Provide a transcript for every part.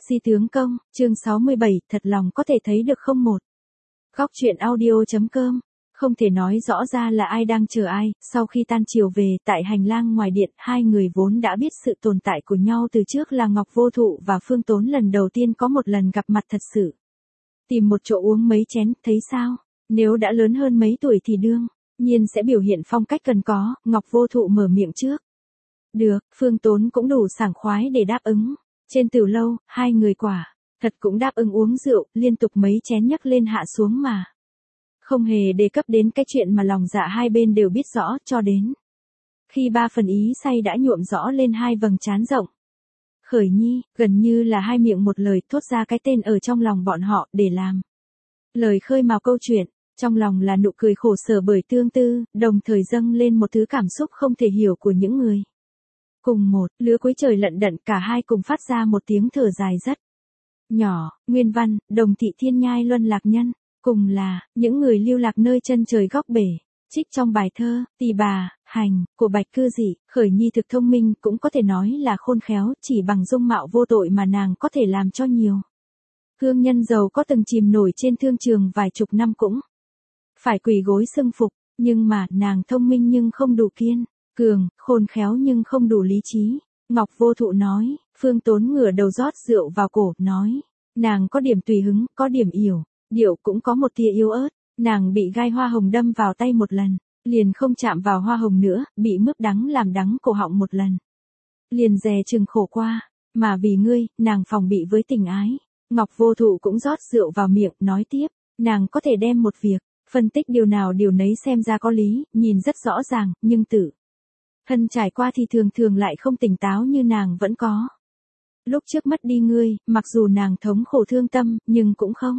Si tướng công, chương 67, thật lòng có thể thấy được không một. Góc truyện audio.com. Không thể nói rõ ra là ai đang chờ ai, sau khi tan chiều về, tại hành lang ngoài điện, hai người vốn đã biết sự tồn tại của nhau từ trước là Ngọc Vô Thụ và Phương Tốn lần đầu tiên có một lần gặp mặt thật sự. Tìm một chỗ uống mấy chén, thấy sao? Nếu đã lớn hơn mấy tuổi thì đương nhiên sẽ biểu hiện phong cách cần có, Ngọc Vô Thụ mở miệng trước. Được, Phương Tốn cũng đủ sảng khoái để đáp ứng. Trên từ lâu, hai người quả thật cũng đáp ứng uống rượu, liên tục mấy chén nhấc lên hạ xuống mà. Không hề đề cập đến cái chuyện mà lòng dạ hai bên đều biết rõ, cho đến khi ba phần ý say đã nhuộm rõ lên hai vầng trán rộng. Khởi Nhi, gần như là hai miệng một lời thốt ra cái tên ở trong lòng bọn họ để làm lời khơi mào câu chuyện, trong lòng là nụ cười khổ sở bởi tương tư, đồng thời dâng lên một thứ cảm xúc không thể hiểu của những người. Cùng một lứa cuối trời lận đận, cả hai cùng phát ra một tiếng thở dài rất nhỏ. Nguyên văn, Đồng Thị Thiên Nhai Luân Lạc Nhân, cùng là những người lưu lạc nơi chân trời góc bể. Trích trong bài thơ Tỳ Bà Hành của Bạch Cư Dị. Khởi Nhi thực thông minh, cũng có thể nói là khôn khéo, chỉ bằng dung mạo vô tội mà nàng có thể làm cho nhiều thương nhân giàu có từng chìm nổi trên thương trường vài chục năm cũng phải quỳ gối xưng phục. Nhưng mà nàng thông minh nhưng không đủ kiên cường, khôn khéo nhưng không đủ lý trí. Ngọc Vô Thụ nói. Phương Tốn ngửa đầu rót rượu vào cổ, nói. Nàng có điểm tùy hứng, có điểm yểu điệu, cũng có một tia yếu ớt. Nàng bị gai hoa hồng đâm vào tay một lần, liền không chạm vào hoa hồng nữa, bị mướp đắng làm đắng cổ họng một lần, liền dè chừng khổ qua. Mà vì ngươi, nàng phòng bị với tình ái. Ngọc Vô Thụ cũng rót rượu vào miệng, nói tiếp. Nàng có thể đem một việc phân tích điều nào điều nấy xem ra có lý, nhìn rất rõ ràng, nhưng tự thân trải qua thì thường thường lại không tỉnh táo như nàng vẫn có. Lúc trước mất đi ngươi, mặc dù nàng thống khổ thương tâm, nhưng cũng không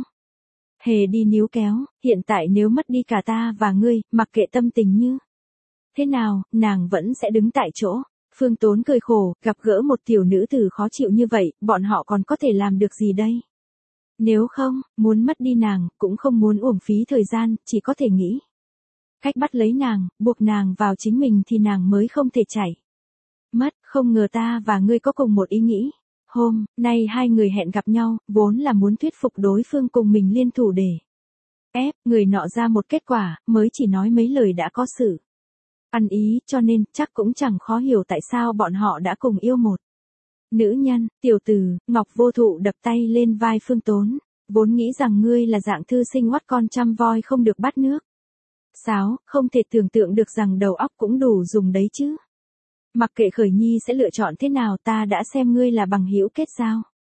hề đi níu kéo. Hiện tại nếu mất đi cả ta và ngươi, mặc kệ tâm tình như thế nào, nàng vẫn sẽ đứng tại chỗ. Phương Tốn cười khổ, gặp gỡ một tiểu nữ tử khó chịu như vậy, bọn họ còn có thể làm được gì đây? Nếu không, muốn mất đi nàng, cũng không muốn uổng phí thời gian, chỉ có thể nghĩ cách bắt lấy nàng, buộc nàng vào chính mình thì nàng mới không thể chạy mất. Không ngờ ta và ngươi có cùng một ý nghĩ. Hôm nay hai người hẹn gặp nhau, vốn là muốn thuyết phục đối phương cùng mình liên thủ để ép người nọ ra một kết quả, mới chỉ nói mấy lời đã có sự ăn ý, cho nên chắc cũng chẳng khó hiểu tại sao bọn họ đã cùng yêu một nữ nhân. Tiểu tử, Ngọc Vô Thụ đập tay lên vai Phương Tốn. Vốn nghĩ rằng ngươi là dạng thư sinh oắt con chăm voi không được bắt nước sáo, không thể tưởng tượng được rằng đầu óc cũng đủ dùng đấy chứ. Mặc kệ Khởi Nhi sẽ lựa chọn thế nào, ta đã xem ngươi là bằng hữu kết giao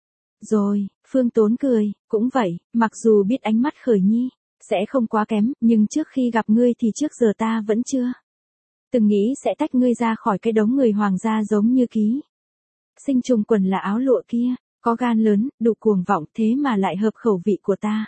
rồi. Phương Tốn cười. Cũng vậy, mặc dù biết ánh mắt Khởi Nhi sẽ không quá kém, nhưng trước khi gặp ngươi thì trước giờ ta vẫn chưa từng nghĩ sẽ tách ngươi ra khỏi cái đống người hoàng gia giống như ký sinh trùng quần là áo lụa kia. Có gan lớn, đủ cuồng vọng, thế mà lại hợp khẩu vị của ta.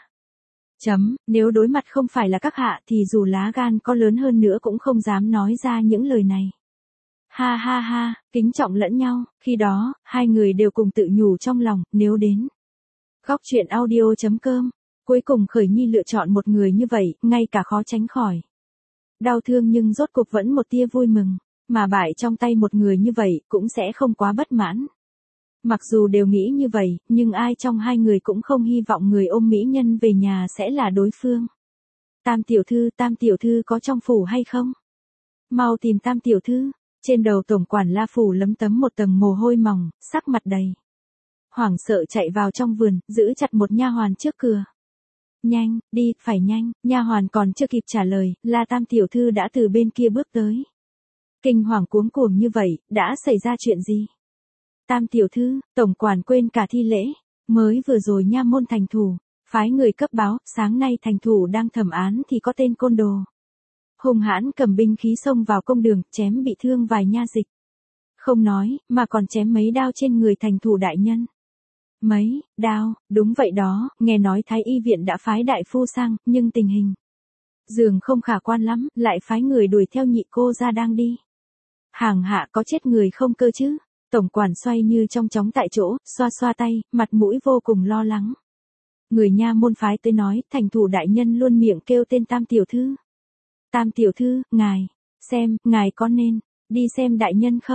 Nếu đối mặt không phải là các hạ thì dù lá gan có lớn hơn nữa cũng không dám nói ra những lời này. Ha ha ha, kính trọng lẫn nhau. Khi đó, hai người đều cùng tự nhủ trong lòng, nếu đến góc truyện audio.com, cuối cùng Khởi Nhi lựa chọn một người như vậy, ngay cả khó tránh khỏi đau thương nhưng rốt cuộc vẫn một tia vui mừng. Mà bại trong tay một người như vậy, cũng sẽ không quá bất mãn. Mặc dù đều nghĩ như vậy, nhưng ai trong hai người cũng không hy vọng người ôm mỹ nhân về nhà sẽ là đối phương. Tam tiểu thư có trong phủ hay không? Mau tìm Tam tiểu thư. Trên đầu tổng quản La phủ lấm tấm một tầng mồ hôi mỏng, sắc mặt đầy hoảng sợ chạy vào trong vườn, giữ chặt một nha hoàn trước cửa. Nhanh, đi, phải nhanh. Nha hoàn còn chưa kịp trả lời, là Tam tiểu thư đã từ bên kia bước tới. Kinh hoàng cuống cuồng như vậy, đã xảy ra chuyện gì? Tam tiểu thư, tổng quản quên cả thi lễ. Mới vừa rồi nha môn thành thủ phái người cấp báo, sáng nay thành thủ đang thẩm án thì có tên côn đồ hung hãn cầm binh khí xông vào công đường, chém bị thương vài nha dịch. Không nói, mà còn chém mấy đao trên người thành thủ đại nhân. Mấy đao? Đúng vậy đó, nghe nói Thái y viện đã phái đại phu sang, nhưng tình hình dường không khả quan lắm, lại phái người đuổi theo nhị cô ra đang đi. Hàng hạ có chết người không cơ chứ? Tổng quản xoay như trong chóng tại chỗ, xoa xoa tay, mặt mũi vô cùng lo lắng. Người nha môn phái tới nói, thành thủ đại nhân luôn miệng kêu tên Tam tiểu thư. Tam tiểu thư, ngài có nên đi xem đại nhân không?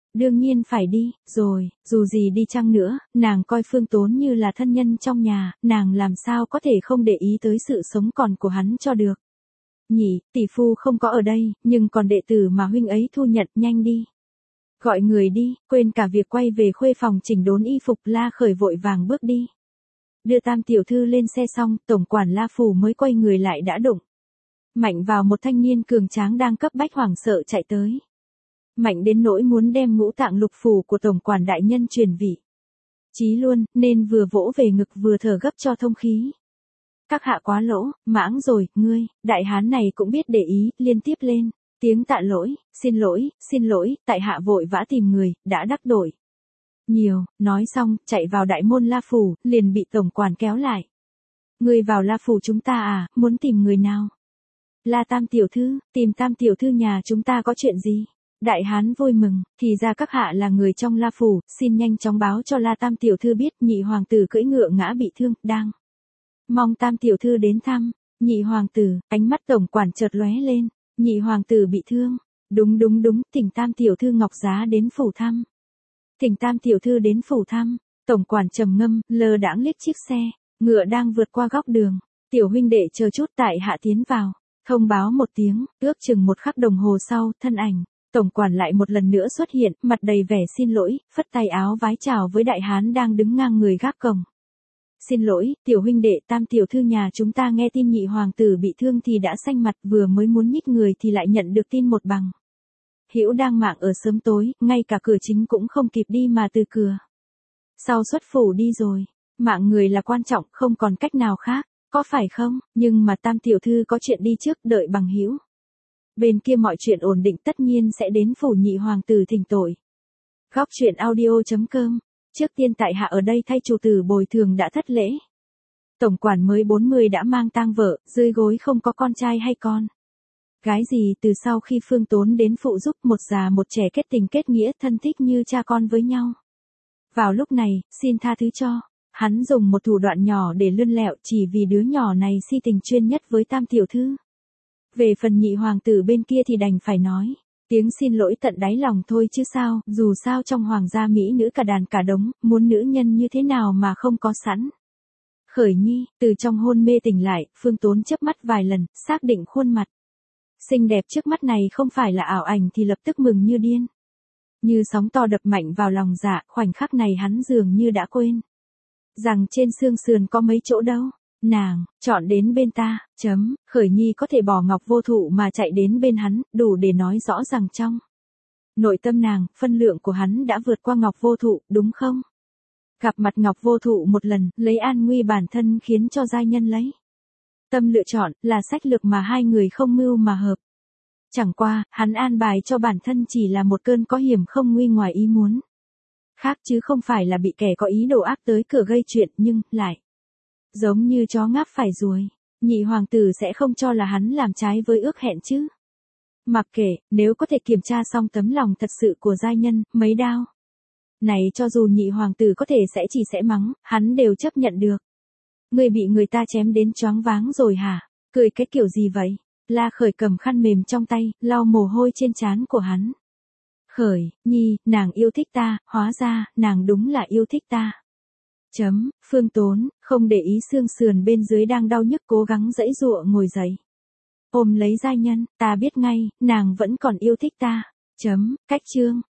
Đương nhiên phải đi, rồi, dù gì đi chăng nữa, nàng coi Phương Tốn như là thân nhân trong nhà, nàng làm sao có thể không để ý tới sự sống còn của hắn cho được. Nhỉ, tỷ phu không có ở đây, nhưng còn đệ tử mà huynh ấy thu nhận, nhanh đi. Gọi người đi, quên cả việc quay về khuê phòng chỉnh đốn y phục, La Khởi vội vàng bước đi. Đưa Tam tiểu thư lên xe xong, tổng quản La Phủ mới quay người lại đã đụng mạnh vào một thanh niên cường tráng đang cấp bách hoảng sợ chạy tới. Mạnh đến nỗi muốn đem ngũ tạng lục phủ của tổng quản đại nhân truyền vị. Chí luôn, nên vừa vỗ về ngực vừa thở gấp cho thông khí. Các hạ quá lỗ, mãng rồi, ngươi, đại hán này cũng biết để ý, liên tiếp lên. Tiếng tạ lỗi, xin lỗi, tại hạ vội vã tìm người, đã đắc tội. Nhiều, nói xong, chạy vào đại môn La Phủ, liền bị tổng quản kéo lại. Ngươi vào La Phủ chúng ta à, muốn tìm người nào? La Tam tiểu thư, tìm Tam tiểu thư nhà chúng ta có chuyện gì? Đại hán vui mừng, thì ra các hạ là người trong La Phủ, xin nhanh chóng báo cho La Tam tiểu thư biết nhị hoàng tử cưỡi ngựa ngã bị thương, đang mong Tam tiểu thư đến thăm. Nhị hoàng tử, ánh mắt tổng quản chợt lóe lên, nhị hoàng tử bị thương. Đúng, thỉnh Tam tiểu thư Ngọc Giá đến phủ thăm. Thỉnh Tam tiểu thư đến phủ thăm. Tổng quản trầm ngâm, lơ đãng liếc chiếc xe ngựa đang vượt qua góc đường. Tiểu huynh đệ chờ chút, tại hạ tiến vào. Thông báo một tiếng, ước chừng một khắc đồng hồ sau, thân ảnh tổng quản lại một lần nữa xuất hiện, mặt đầy vẻ xin lỗi, phất tay áo vái chào với đại hán đang đứng ngang người gác cổng. Xin lỗi, tiểu huynh đệ, Tam tiểu thư nhà chúng ta nghe tin nhị hoàng tử bị thương thì đã xanh mặt, vừa mới muốn nhích người thì lại nhận được tin một bằng hữu đang mạng ở sớm tối, ngay cả cửa chính cũng không kịp đi mà từ cửa sau xuất phủ đi rồi. Mạng người là quan trọng, không còn cách nào khác, có phải không? Nhưng mà Tam tiểu thư có chuyện đi trước, đợi bằng hữu bên kia mọi chuyện ổn định tất nhiên sẽ đến phủ nhị hoàng tử thỉnh tội. Góc truyện audio.com. Trước tiên tại hạ ở đây thay chủ tử bồi thường đã thất lễ. Tổng quản mới 40 đã mang tang vợ, dưới gối không có con trai hay con gái gì, từ sau khi Phương Tốn đến phụ giúp, một già một trẻ kết tình kết nghĩa, thân thích như cha con với nhau. Vào lúc này, xin tha thứ cho. Hắn dùng một thủ đoạn nhỏ để lươn lẹo, chỉ vì đứa nhỏ này si tình chuyên nhất với Tam tiểu thư. Về phần nhị hoàng tử bên kia thì đành phải nói tiếng xin lỗi tận đáy lòng thôi chứ sao, dù sao trong hoàng gia mỹ nữ cả đàn cả đống, muốn nữ nhân như thế nào mà không có sẵn. Khởi nhi, từ trong hôn mê tỉnh lại, Phương Tốn chớp mắt vài lần, xác định khuôn mặt xinh đẹp trước mắt này không phải là ảo ảnh thì lập tức mừng như điên. Như sóng to đập mạnh vào lòng dạ, khoảnh khắc này hắn dường như đã quên rằng trên xương sườn có mấy chỗ đâu. Nàng, chọn đến bên ta, Khởi nhi có thể bỏ Ngọc Vô Thụ mà chạy đến bên hắn, đủ để nói rõ rằng trong nội tâm nàng, phân lượng của hắn đã vượt qua Ngọc Vô Thụ, đúng không? Gặp mặt Ngọc Vô Thụ một lần, lấy an nguy bản thân khiến cho giai nhân lấy tâm lựa chọn, là sách lược mà hai người không mưu mà hợp. Chẳng qua, hắn an bài cho bản thân chỉ là một cơn có hiểm không nguy ngoài ý muốn khác, chứ không phải là bị kẻ có ý đồ ác tới cửa gây chuyện, nhưng lại giống như chó ngáp phải ruồi. Nhị hoàng tử sẽ không cho là hắn làm trái với ước hẹn chứ. Mặc kệ, nếu có thể kiểm tra xong tấm lòng thật sự của giai nhân, mấy đao này cho dù nhị hoàng tử có thể sẽ mắng, hắn đều chấp nhận được. Người bị người ta chém đến choáng váng rồi hả? Cười cái kiểu gì vậy? La Khởi cầm khăn mềm trong tay, lau mồ hôi trên trán của hắn. Khởi, nhi, nàng yêu thích ta, hóa ra, nàng đúng là yêu thích ta. Phương Tốn, không để ý xương sườn bên dưới đang đau nhức, cố gắng giãy giụa ngồi dậy. Ôm lấy giai nhân, ta biết ngay, nàng vẫn còn yêu thích ta. Cách chương.